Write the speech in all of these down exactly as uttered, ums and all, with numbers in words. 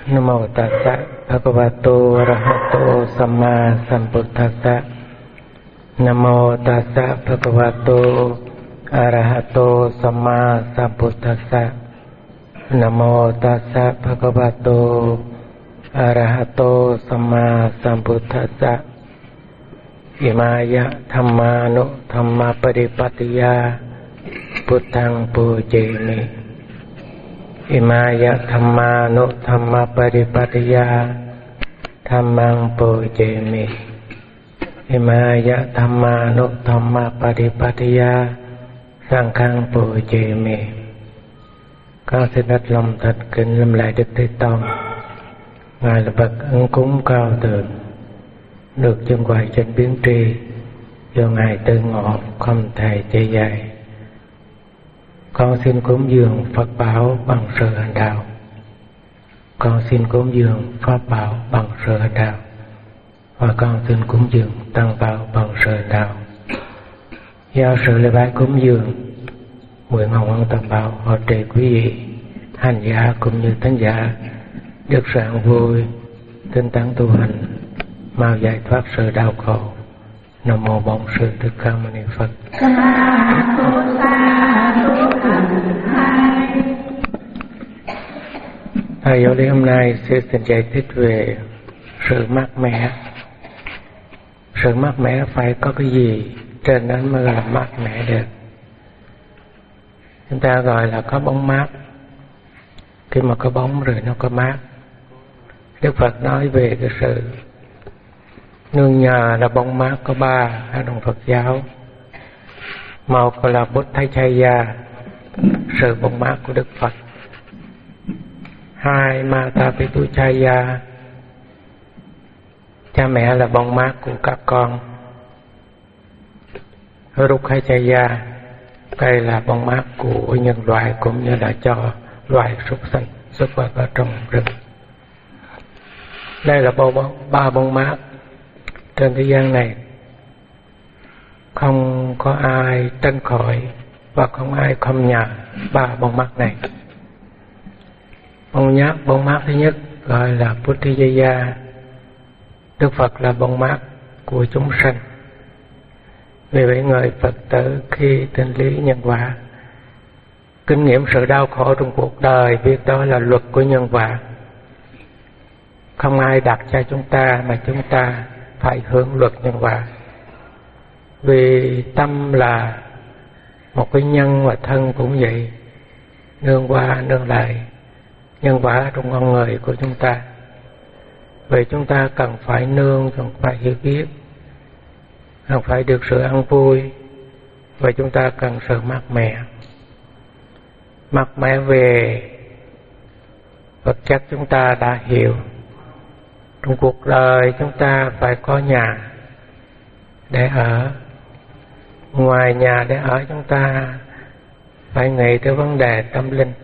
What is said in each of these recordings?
Namo tassa bhagavato arahato samma sambuddhassa. Namo tassa bhagavato arahato samma sambuddhassa. Namo tassa bhagavato arahato samma sambuddhassa. Imaya dhammanu dhamma padipatiya Buddhang pujemi. Imaya dhammanu dhamma padipatiya Dhammang pujemi. Imaya dhammanu dhamma padipatiya Sanghang pujemi. Con xin đặt lòng thật kính lâm lại Đức Thế Tôn. Ngài là bậc ân cúng cao thượng, được chân hoài trên biến tri, do Ngài tự ngộ không thể che dày. Con xin cúng dường Phật bảo bằng sự hành đạo. Con xin cúng dường Pháp bảo bằng sự hành đạo. Và con xin cúng dường Tăng bảo bằng sự hành đạo. Do sự lễ bái cúng dường, nguyện hồng ân Tam bảo hộ trì quý vị hành giả cũng như thánh giả được sự an vui, tinh tấn tu hành, mau giải thoát sự đau khổ. Nam mô Bổn Sư Thích Ca Mâu Ni Phật. Thầy giáo lý hôm nay sẽ xin giải thích về sự mát mẻ. Sự mát mẻ phải có cái gì trên đó mới là mát mẻ được. Chúng ta gọi là có bóng mát. Khi mà có bóng rồi nó có mát. Đức Phật nói về cái sự nương nhờ là bóng mát có ba ở trong Phật giáo. Một là Buddhacharya, sự bóng mát của Đức Phật. Hai, Matapitucharya, cha mẹ là bóng mát của các con. Rukhacharya, đây là bóng mát của nhân loại cũng như là cho loài súc sinh xuất vật ở trong rừng. Đây là ba bóng mát trên thế gian này. Không có ai tránh khỏi và không ai không nhờ ba bóng mát này. Bóng mát, bóng mát thứ nhất gọi là Buddhacharya. Đức Phật là bóng mát của chúng sanh. Vì vậy người Phật tử khi tin lý nhân quả, kinh nghiệm sự đau khổ trong cuộc đời, biết đó là luật của nhân quả. Không ai đặt cho chúng ta mà chúng ta phải hưởng luật nhân quả. Vì tâm là một cái nhân và thân cũng vậy, nương qua nương lại nhân quả trong con người của chúng ta. Vậy chúng ta cần phải nương, cần phải hiểu biết, cần phải được sự ăn vui. Vậy chúng ta cần sự mát mẻ. Mát mẻ về vật chất chúng ta đã hiểu. Trong cuộc đời chúng ta phải có nhà để ở. Ngoài nhà để ở chúng ta phải nghĩ tới vấn đề tâm linh.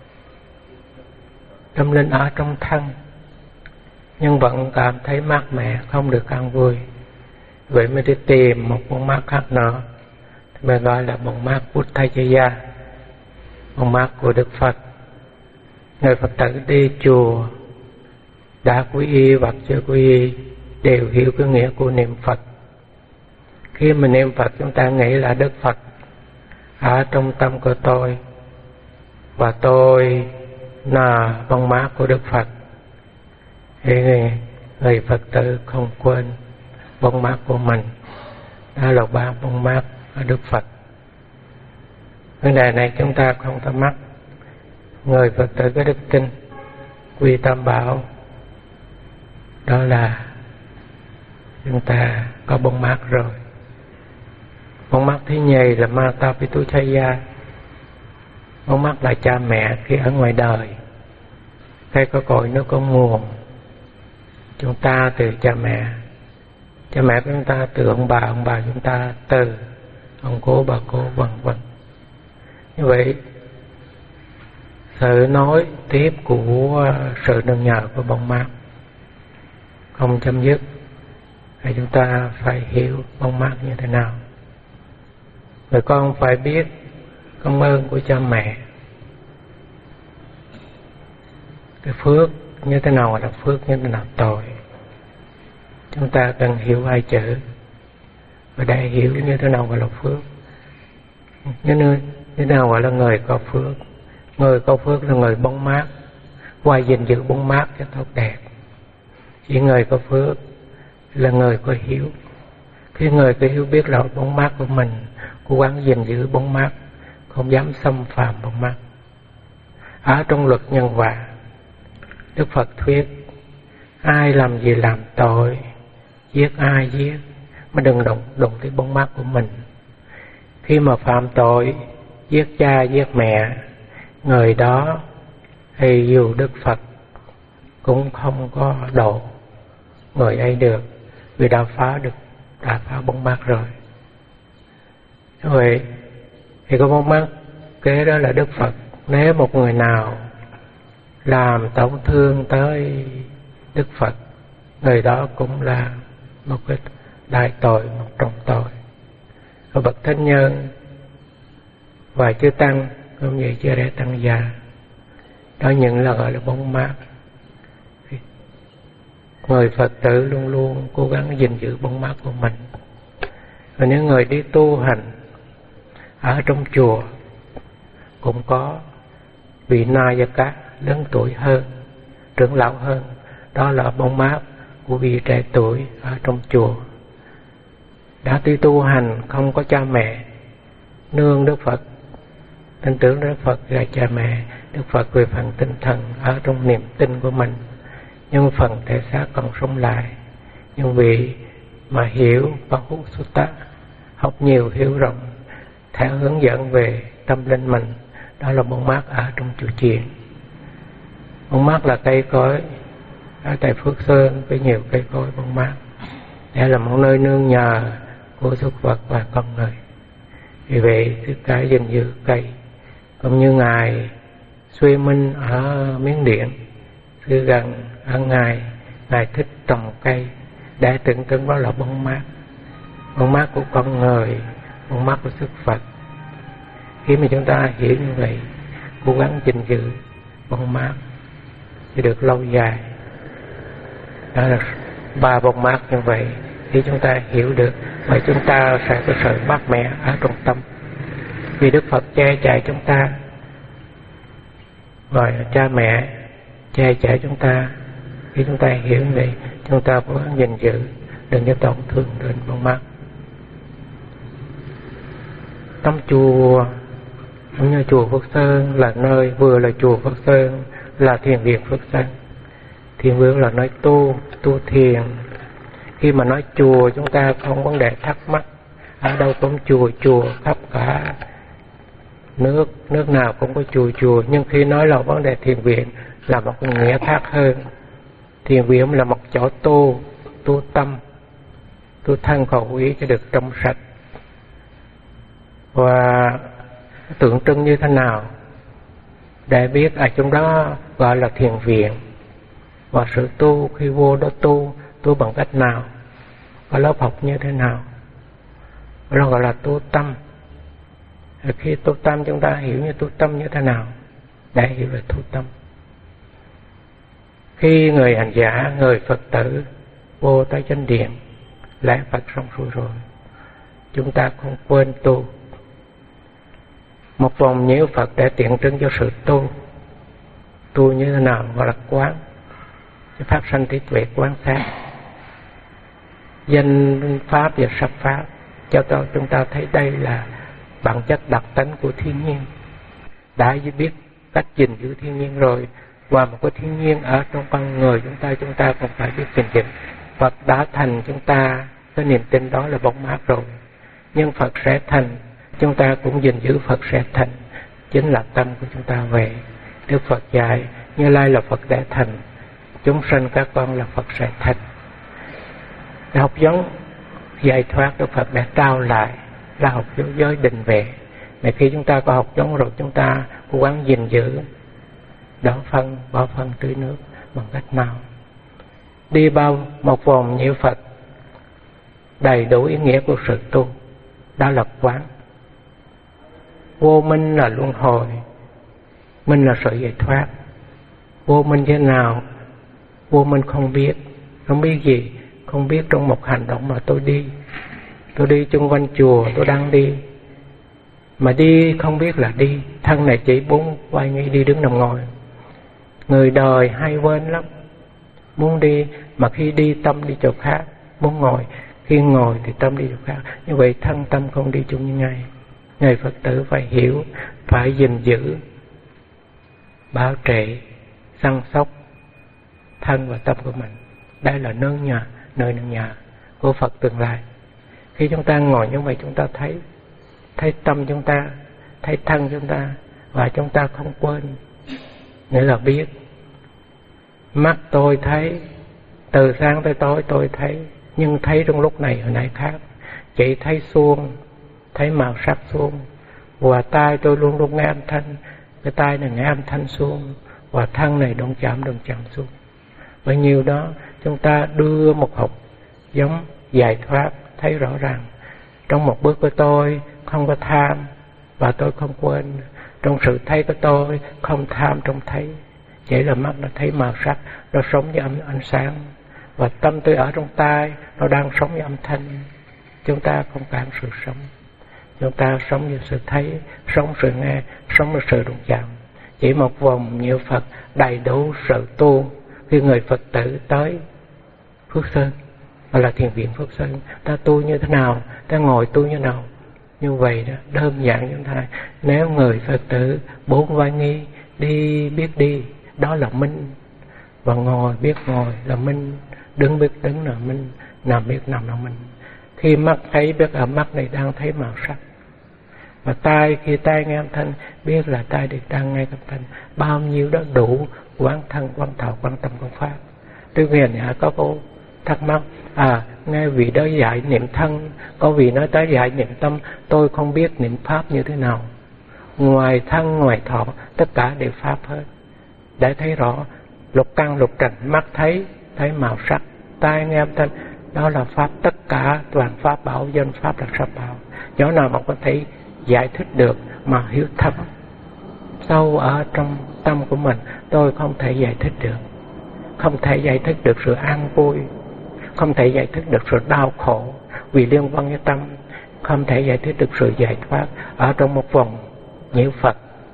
Tâm linh ở trong thân, nhưng vẫn cảm thấy mát mẻ, không được ăn vui. Vậy mới đi tìm một bóng mát khác nữa, mới gọi là bóng mát Buddhacharya, bóng mát của Đức Phật. Người Phật tử đi chùa đã quy y hoặc chưa quy y đều hiểu cái nghĩa của niệm Phật. Khi mình niệm Phật chúng ta nghĩ là Đức Phật ở trong tâm của tôi, và tôi là bóng mát của Đức Phật. Thì người, người Phật tử không quên bóng mát của mình, đó là ba bóng mát của Đức Phật. Vấn đề này chúng ta không thắc mắc. Người Phật tử có đức tin quy tam bảo, đó là chúng ta có bóng mát rồi. Bóng mát thứ nhì là Matapitucharya. Bóng mát là cha mẹ khi ở ngoài đời. Cây có cội nó có nguồn. Chúng ta từ cha mẹ. Cha mẹ của chúng ta từ ông bà, ông bà chúng ta từ ông cố, bà cố, vân vân. Như vậy sự nối tiếp của sự nương nhờ của bóng mát không chấm dứt. Thì chúng ta phải hiểu bóng mát như thế nào. Người con phải biết công ơn của cha mẹ, cái phước như thế nào là phước, như thế nào tội. Chúng ta cần hiểu hai chữ, và để hiểu như thế nào gọi là phước. Như như thế nào gọi là người có phước? Người có phước là người bóng mát, qua gìn giữ bóng mát cho tốt đẹp. Chỉ người có phước là người có hiếu. Khi người có hiếu biết rõ bóng mát của mình, cố gắng gìn giữ bóng mát, không dám xâm phạm bóng mát. Ở trong luật nhân quả, Đức Phật thuyết ai làm gì làm tội, giết ai giết, mà đừng đụng đụng tới bóng mát của mình. Khi mà phạm tội giết cha giết mẹ, người đó thì dù Đức Phật cũng không có độ người ấy được, vì đã phá được đã phá bóng mát rồi. Vậy thì có bóng mát kế đó là Đức Phật. Nếu một người nào làm tổn thương tới Đức Phật, người đó cũng là một cái đại tội, một trọng tội. Và bậc thánh nhân và chư tăng cũng như chư đệ tăng già, đó những là gọi là bóng mát. Người Phật tử luôn luôn cố gắng gìn giữ bóng mát của mình. Và những người đi tu hành ở trong chùa cũng có vị na gia cá lớn tuổi hơn, trưởng lão hơn, đó là bóng mát của vị trẻ tuổi ở trong chùa. Đã đi tu hành không có cha mẹ, nương Đức Phật, tin tưởng Đức Phật là cha mẹ, Đức Phật về phần tinh thần ở trong niềm tin của mình, nhưng phần thể xác còn sống lại. Nhưng vì mà hiểu Bahu Sutta, học nhiều hiểu rộng, theo hướng dẫn về tâm linh mình, đó là bóng mát ở trong chùa chiền. Bóng mát là cây cối, ở tại Phước Sơn với nhiều cây cối bóng mát. Đây là một nơi nương nhờ của súc vật và con người. Vì vậy, tất cả gìn giữ cây, cũng như Ngài Xuê Minh ở Miến Điện, xưa gần ở Ngài, Ngài thích trồng cây để tượng trưng đó là bóng mát. Bóng mát của con người, bóng mát của sức Phật. Khi mà chúng ta hiểu như vậy, cố gắng gìn giữ bóng mát sẽ được lâu dài. Đó là ba bóng mát như vậy. Khi chúng ta hiểu được, vậy chúng ta sẽ có sự mát mẻ ở trong tâm. Vì Đức Phật che chở chúng ta, rồi cha mẹ che chở chúng ta. Khi chúng ta hiểu như vậy, chúng ta cố gắng gìn giữ, đừng có tổn thương đến bóng mát. Trong chùa, giống như chùa Phước Sơn là nơi vừa là chùa Phước Sơn, là thiền viện Phước Sơn. Thiền viện là nơi tu, tu thiền. Khi mà nói chùa, chúng ta không vấn đề thắc mắc ở đâu cũng chùa, chùa khắp cả nước, nước nào cũng có chùa, chùa. Nhưng khi nói là vấn đề thiền viện là một nghĩa khác hơn. Thiền viện là một chỗ tu, tu tâm, tu thân khẩu ý cho được trong sạch. Và tượng trưng như thế nào để biết ở trong đó gọi là thiền viện. Và sự tu, khi vô đó tu, tu bằng cách nào, và lớp học như thế nào, đó gọi là tu tâm. Khi tu tâm chúng ta hiểu như tu tâm như thế nào để hiểu về tu tâm. Khi người hành giả, người Phật tử vô tới chánh điện lễ Phật xong xuôi rồi, chúng ta không quên tu một vòng nhiễu Phật để tiện trưng cho sự tu. Tu như thế nào gọi là quán, phát sanh trí tuệ quán sát danh pháp và sắc pháp, cho tôi chúng ta thấy đây là bản chất đặc tánh của thiên nhiên. Đã biết cách gìn giữ thiên nhiên rồi, và một cái thiên nhiên ở trong con người chúng ta, chúng ta cũng phải biết gìn giữ. Phật đã thành chúng ta, cái niềm tin đó là bóng mát rồi. Nhưng Phật sẽ thành, chúng ta cũng gìn giữ Phật sẽ thành. Chính là tâm của chúng ta về. Đức Phật dạy, Như Lai là Phật đã thành, chúng sanh các con là Phật sẽ thành. Để học giống giải thoát, Đức Phật đã trao lại là học giới định vệ. Mà khi chúng ta có học giống rồi, chúng ta cố gắng gìn giữ, đỡ phân, bỏ phân tưới nước bằng cách nào. Đi bao một vòng nhiễu Phật, đầy đủ ý nghĩa của sự tu, đó là quán. Vô minh là luân hồi, minh là sự giải thoát. Vô minh thế nào Vua Minh không biết, không biết gì, không biết trong một hành động mà tôi đi. Tôi đi chung quanh chùa, tôi đang đi. Mà đi không biết là đi, thân này chỉ bốn vai nghĩ đi đứng nằm ngồi. Người đời hay quên lắm. Muốn đi, mà khi đi tâm đi chỗ khác. Muốn ngồi, khi ngồi thì tâm đi chỗ khác. Như vậy thân tâm không đi chung như ngay. Người Phật tử phải hiểu, phải gìn giữ, bảo trì, săn sóc thân và tâm của mình. Đây là nơi nhà, nơi nương nhà của Phật tương lai. Khi chúng ta ngồi như vậy, chúng ta thấy thấy tâm chúng ta, thấy thân chúng ta, và chúng ta không quên. Nghĩa là biết. Mắt tôi thấy, từ sáng tới tối tôi thấy, nhưng thấy trong lúc này hồi nãy khác. Chỉ thấy xuông, thấy màu sắc xuông. Và tai tôi luôn luôn nghe âm thanh, cái tai này nghe âm thanh xuông. Và thân này đụng chạm đụng chạm xuông. Bao nhiêu đó chúng ta đưa một học giống giải thoát, thấy rõ ràng. Trong một bước của tôi không có tham, và tôi không quên. Trong sự thấy của tôi không tham trong thấy. Chỉ là mắt nó thấy màu sắc, nó sống với âm ánh sáng. Và tâm tôi ở trong tai, nó đang sống với âm thanh. Chúng ta không cản sự sống. Chúng ta sống với sự thấy, sống sự nghe, sống với sự đụng chạm. Chỉ một vòng niệm Phật đầy đủ sự tu. Khi người Phật tử tới Phước Sơn, hoặc là thiền viện Phước Sơn, ta tu như thế nào, ta ngồi tu như thế nào. Như vậy đó, đơn giản như thế này. Nếu người Phật tử bốn vai nghi, đi biết đi, đó là minh. Và ngồi biết ngồi là minh, đứng biết đứng là minh, nằm biết nằm là minh. Khi mắt thấy biết ở mắt này đang thấy màu sắc. Và tai khi tai nghe âm thanh, biết là tai được đang nghe âm thanh. Bao nhiêu đó đủ quán thân, quán thọ, quán tâm, quán pháp. Tuy nhiên có cô thắc mắc, à nghe vị đó dạy niệm thân, có vị nói tới dạy niệm tâm, tôi không biết niệm pháp như thế nào. Ngoài thân, ngoài thọ, tất cả đều pháp hết. Để thấy rõ, lục căn lục trần, mắt thấy, thấy màu sắc, tai nghe âm thanh, đó là pháp, tất cả toàn pháp bảo, dân pháp là pháp bảo. Chỗ nào mà có thể giải thích được mà hiểu thâm sâu ở trong tâm của mình, tôi không thể giải thích được. Không thể giải thích được sự an vui, không thể giải thích được sự đau khổ vì liên quan với tâm, không thể giải thích được sự giải thoát ở trong một vòng nhiễu Phật.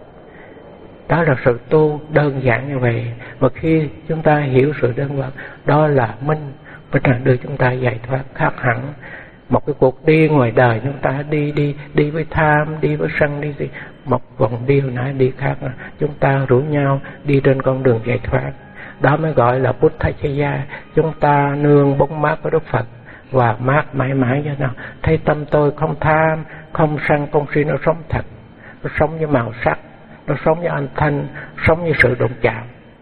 Đó là sự tu đơn giản như vậy. Và khi chúng ta hiểu sự đơn giản, đó là minh, mới là đưa chúng ta giải thoát khác hẳn. Một cái cuộc đi ngoài đời chúng ta đi đi đi với tham, đi với sân, đi gì, một vòng đi hồi nãy đi khác, chúng ta rủ nhau đi trên con đường giải thoát. Đó mới gọi là Buddha-chaya. Chúng ta nương bóng mát của Đức Phật và mát mãi mãi như nào. Thấy tâm tôi không tham, không sân, không si, nó sống thật, nó sống với màu sắc, nó sống với âm thanh, sống với sự đụng chạm.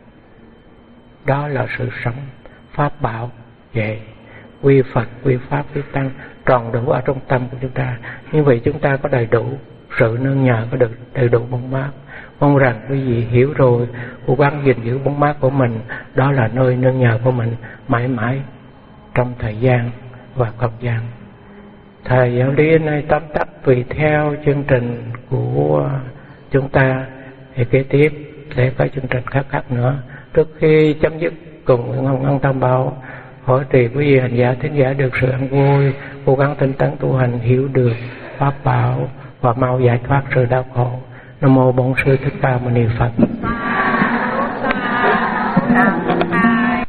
Đó là sự sống pháp bảo về quy Phật, quy Pháp, quy Tăng tròn đủ ở trong tâm của chúng ta. Như vậy chúng ta có đầy đủ sự nương nhờ, có được đầy đủ bóng mát. Mong rằng quý vị hiểu rồi, cố gắng gìn giữ bóng mát của mình, đó là nơi nương nhờ của mình mãi mãi trong thời gian và không gian. Thầy giáo lý này tóm tắt tùy theo chương trình của chúng ta thì kế tiếp sẽ có chương trình khác khác nữa. Trước khi chấm dứt cùng Nguyễn Hồng Ân Tam Bảo, hỏi trì quý vị hành giả thính giả được sự an vui, cố gắng tinh tấn tu hành, hiểu được pháp bảo và mau giải thoát sự đau khổ. Nam mô Bổn Sư Thích Ca Mâu Ni Phật.